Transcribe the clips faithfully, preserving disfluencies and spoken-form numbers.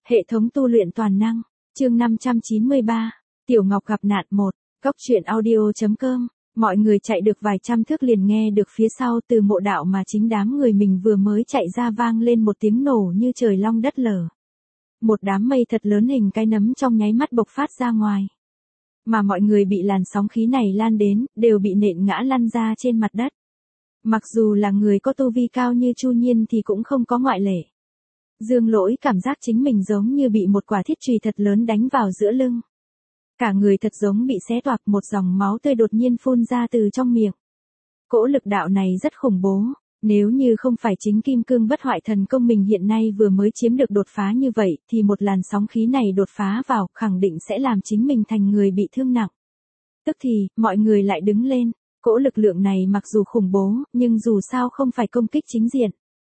Hệ thống tu luyện toàn năng, chương năm trăm chín mươi ba, Tiểu Ngọc gặp nạn một, Cóc truyện audio.com, mọi người chạy được vài trăm thước liền nghe được phía sau từ mộ đạo mà chính đám người mình vừa mới chạy ra vang lên một tiếng nổ như trời long đất lở. Một đám mây thật lớn hình cái nấm trong nháy mắt bộc phát ra ngoài. Mà mọi người bị làn sóng khí này lan đến, đều bị nện ngã lăn ra trên mặt đất. Mặc dù là người có tu vi cao như Chu Nhiên thì cũng không có ngoại lệ. Dương Lỗi cảm giác chính mình giống như bị một quả thiết chùy thật lớn đánh vào giữa lưng. Cả người thật giống bị xé toạc, một dòng máu tươi đột nhiên phun ra từ trong miệng. Cỗ lực đạo này rất khủng bố, nếu như không phải chính kim cương bất hoại thần công mình hiện nay vừa mới chiếm được đột phá như vậy thì một làn sóng khí này đột phá vào khẳng định sẽ làm chính mình thành người bị thương nặng. Tức thì, mọi người lại đứng lên, cỗ lực lượng này mặc dù khủng bố, nhưng dù sao không phải công kích chính diện.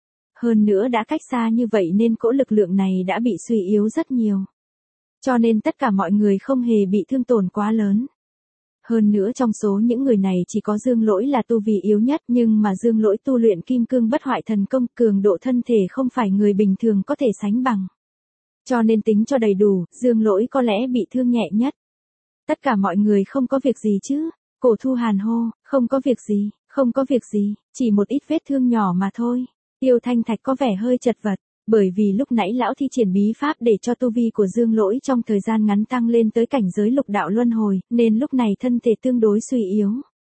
Hơn nữa đã cách xa như vậy nên cỗ lực lượng này đã bị suy yếu rất nhiều. Cho nên tất cả mọi người không hề bị thương tổn quá lớn. Hơn nữa trong số những người này chỉ có Dương Lỗi là tu vi yếu nhất, nhưng mà Dương Lỗi tu luyện kim cương bất hoại thần công, cường độ thân thể không phải người bình thường có thể sánh bằng. Cho nên tính cho đầy đủ, Dương Lỗi có lẽ bị thương nhẹ nhất. Tất cả mọi người không có việc gì chứ? Cổ Thu Hàn hô, không có việc gì, không có việc gì, chỉ một ít vết thương nhỏ mà thôi. Tiêu Thanh Thạch có vẻ hơi chật vật, bởi vì lúc nãy lão thi triển bí pháp để cho tu vi của Dương Lỗi trong thời gian ngắn tăng lên tới cảnh giới lục đạo luân hồi, nên lúc này thân thể tương đối suy yếu.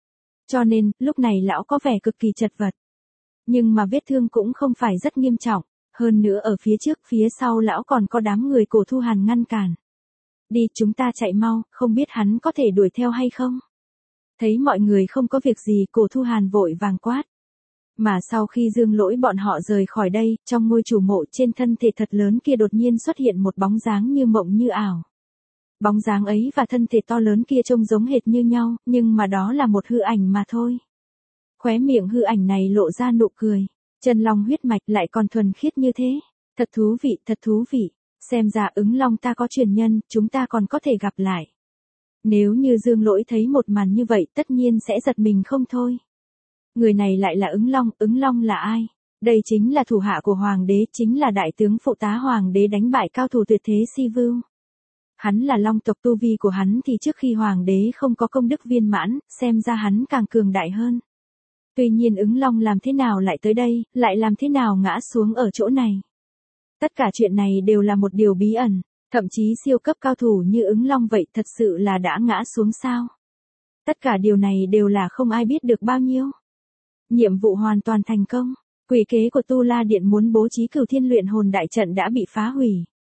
Cho nên, lúc này lão có vẻ cực kỳ chật vật. Nhưng mà vết thương cũng không phải rất nghiêm trọng, hơn nữa ở phía trước, phía sau lão còn có đám người Cổ Thu Hàn ngăn cản. Đi, chúng ta chạy mau, không biết hắn có thể đuổi theo hay không? Thấy mọi người không có việc gì, Cổ Thu Hàn vội vàng quát. Mà sau khi Dương Lỗi bọn họ rời khỏi đây, trong ngôi chủ mộ trên thân thể thật lớn kia đột nhiên xuất hiện một bóng dáng như mộng như ảo. Bóng dáng ấy và thân thể to lớn kia trông giống hệt như nhau, nhưng mà đó là một hư ảnh mà thôi. Khóe miệng hư ảnh này lộ ra nụ cười, chân long huyết mạch lại còn thuần khiết như thế. Thật thú vị, thật thú vị, xem ra ứng long ta có truyền nhân, chúng ta còn có thể gặp lại. Nếu như Dương Lỗi thấy một màn như vậy tất nhiên sẽ giật mình không thôi. Người này lại là ứng long, ứng long là ai? Đây chính là thủ hạ của hoàng đế, chính là đại tướng phụ tá hoàng đế đánh bại cao thủ tuyệt thế Si Vưu. Hắn là long tộc, tu vi của hắn thì trước khi hoàng đế không có công đức viên mãn, xem ra hắn càng cường đại hơn. Tuy nhiên ứng long làm thế nào lại tới đây, lại làm thế nào ngã xuống ở chỗ này? Tất cả chuyện này đều là một điều bí ẩn, thậm chí siêu cấp cao thủ như ứng long vậy thật sự là đã ngã xuống sao? Tất cả điều này đều là không ai biết được bao nhiêu. Nhiệm vụ hoàn toàn thành công, quỷ kế của Tu La Điện muốn bố trí Cửu Thiên Luyện Hồn đại trận đã bị phá hủy.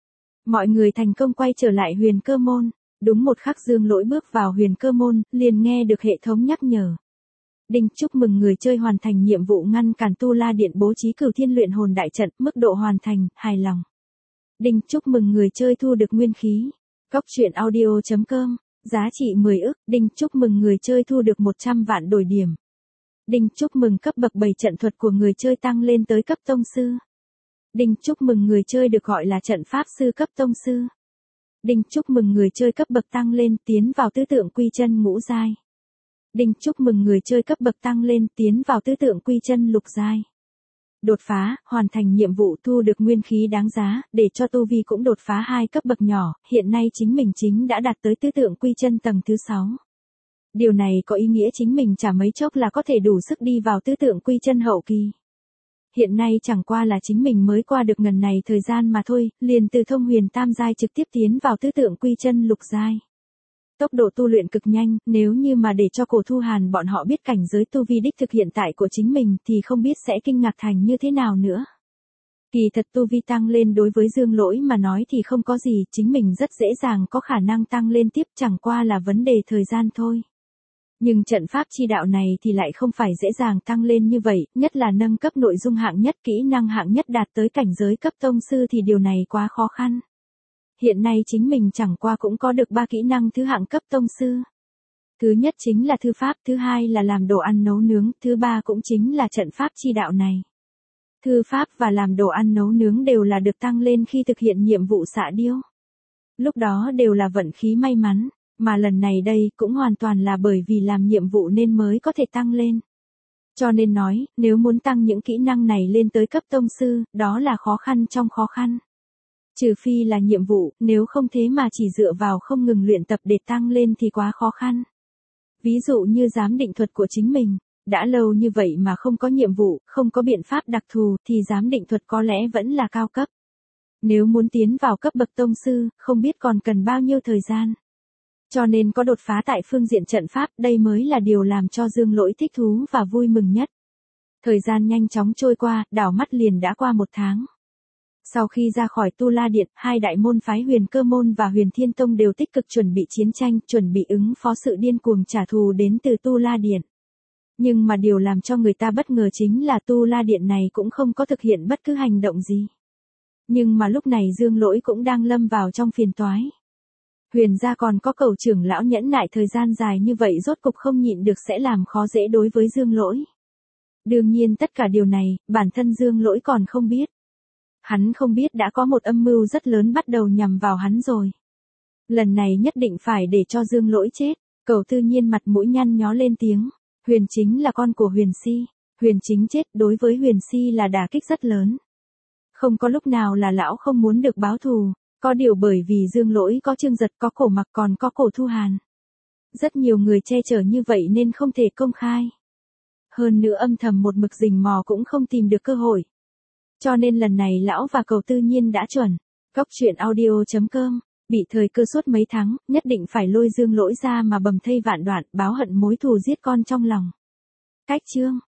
Mọi người thành công quay trở lại Huyền Cơ Môn, đúng một khắc Dương Lỗi bước vào Huyền Cơ Môn, liền nghe được hệ thống nhắc nhở. Đinh, chúc mừng người chơi hoàn thành nhiệm vụ ngăn cản Tu La Điện bố trí Cửu Thiên Luyện Hồn đại trận, mức độ hoàn thành, hài lòng. Đinh, chúc mừng người chơi thu được nguyên khí. Cóc truyện audio.com, giá trị mười ức. Đinh, chúc mừng người chơi thu được một trăm vạn đổi điểm. Đinh, chúc mừng cấp bậc bảy trận thuật của người chơi tăng lên tới cấp tông sư. Đinh, chúc mừng người chơi được gọi là trận pháp sư cấp tông sư. Đinh, chúc mừng người chơi cấp bậc tăng lên tiến vào tứ tượng quy chân ngũ giai. Đinh, chúc mừng người chơi cấp bậc tăng lên tiến vào tứ tượng quy chân lục giai. Đột phá, hoàn thành nhiệm vụ thu được nguyên khí đáng giá, để cho tu vi cũng đột phá hai cấp bậc nhỏ, hiện nay chính mình chính đã đạt tới tứ tượng quy chân tầng thứ sáu. Điều này có ý nghĩa chính mình chả mấy chốc là có thể đủ sức đi vào tứ tượng quy chân hậu kỳ. Hiện nay chẳng qua là chính mình mới qua được ngần này thời gian mà thôi, liền từ thông huyền tam giai trực tiếp tiến vào tứ tượng quy chân lục giai. Tốc độ tu luyện cực nhanh, nếu như mà để cho Cổ Thu Hàn bọn họ biết cảnh giới tu vi đích thực hiện tại của chính mình thì không biết sẽ kinh ngạc thành như thế nào nữa. Kỳ thật tu vi tăng lên đối với Dương Lỗi mà nói thì không có gì, chính mình rất dễ dàng có khả năng tăng lên tiếp, chẳng qua là vấn đề thời gian thôi. Nhưng trận pháp chi đạo này thì lại không phải dễ dàng tăng lên như vậy, nhất là nâng cấp nội dung hạng nhất, kỹ năng hạng nhất đạt tới cảnh giới cấp tông sư thì điều này quá khó khăn. Hiện nay chính mình chẳng qua cũng có được ba kỹ năng thứ hạng cấp tông sư. Thứ nhất chính là thư pháp, thứ hai là làm đồ ăn nấu nướng, thứ ba cũng chính là trận pháp chi đạo này. Thư pháp và làm đồ ăn nấu nướng đều là được tăng lên khi thực hiện nhiệm vụ xạ điêu. Lúc đó đều là vận khí may mắn. Mà lần này đây cũng hoàn toàn là bởi vì làm nhiệm vụ nên mới có thể tăng lên. Cho nên nói, nếu muốn tăng những kỹ năng này lên tới cấp tông sư, đó là khó khăn trong khó khăn. Trừ phi là nhiệm vụ, nếu không thế mà chỉ dựa vào không ngừng luyện tập để tăng lên thì quá khó khăn. Ví dụ như giám định thuật của chính mình, đã lâu như vậy mà không có nhiệm vụ, không có biện pháp đặc thù thì giám định thuật có lẽ vẫn là cao cấp. Nếu muốn tiến vào cấp bậc tông sư, không biết còn cần bao nhiêu thời gian. Cho nên có đột phá tại phương diện trận pháp, đây mới là điều làm cho Dương Lỗi thích thú và vui mừng nhất. Thời gian nhanh chóng trôi qua, đảo mắt liền đã qua một tháng. Sau khi ra khỏi Tu La Điện, hai đại môn phái Huyền Cơ Môn và Huyền Thiên Tông đều tích cực chuẩn bị chiến tranh, chuẩn bị ứng phó sự điên cuồng trả thù đến từ Tu La Điện. Nhưng mà điều làm cho người ta bất ngờ chính là Tu La Điện này cũng không có thực hiện bất cứ hành động gì. Nhưng mà lúc này Dương Lỗi cũng đang lâm vào trong phiền toái. Huyền gia còn có Cẩu trưởng lão nhẫn nại thời gian dài như vậy rốt cục không nhịn được sẽ làm khó dễ đối với Dương Lỗi. Đương nhiên tất cả điều này, bản thân Dương Lỗi còn không biết. Hắn không biết đã có một âm mưu rất lớn bắt đầu nhằm vào hắn rồi. Lần này nhất định phải để cho Dương Lỗi chết. Cẩu Tư Nhiên mặt mũi nhăn nhó lên tiếng. Huyền Chính là con của Huyền Si. Huyền Chính chết đối với Huyền Si là đả kích rất lớn. Không có lúc nào là lão không muốn được báo thù. Có điều bởi vì Dương Lỗi có Trương Giật, có Cổ Mặc, còn có Cổ Thu Hàn. Rất nhiều người che chở như vậy nên không thể công khai. Hơn nữa âm thầm một mực rình mò cũng không tìm được cơ hội. Cho nên lần này lão và Cẩu Tư Nhiên đã chuẩn. Cóc truyện audio chấm com, bị thời cơ suốt mấy tháng, nhất định phải lôi Dương Lỗi ra mà bầm thây vạn đoạn, báo hận mối thù giết con trong lòng. Cách chương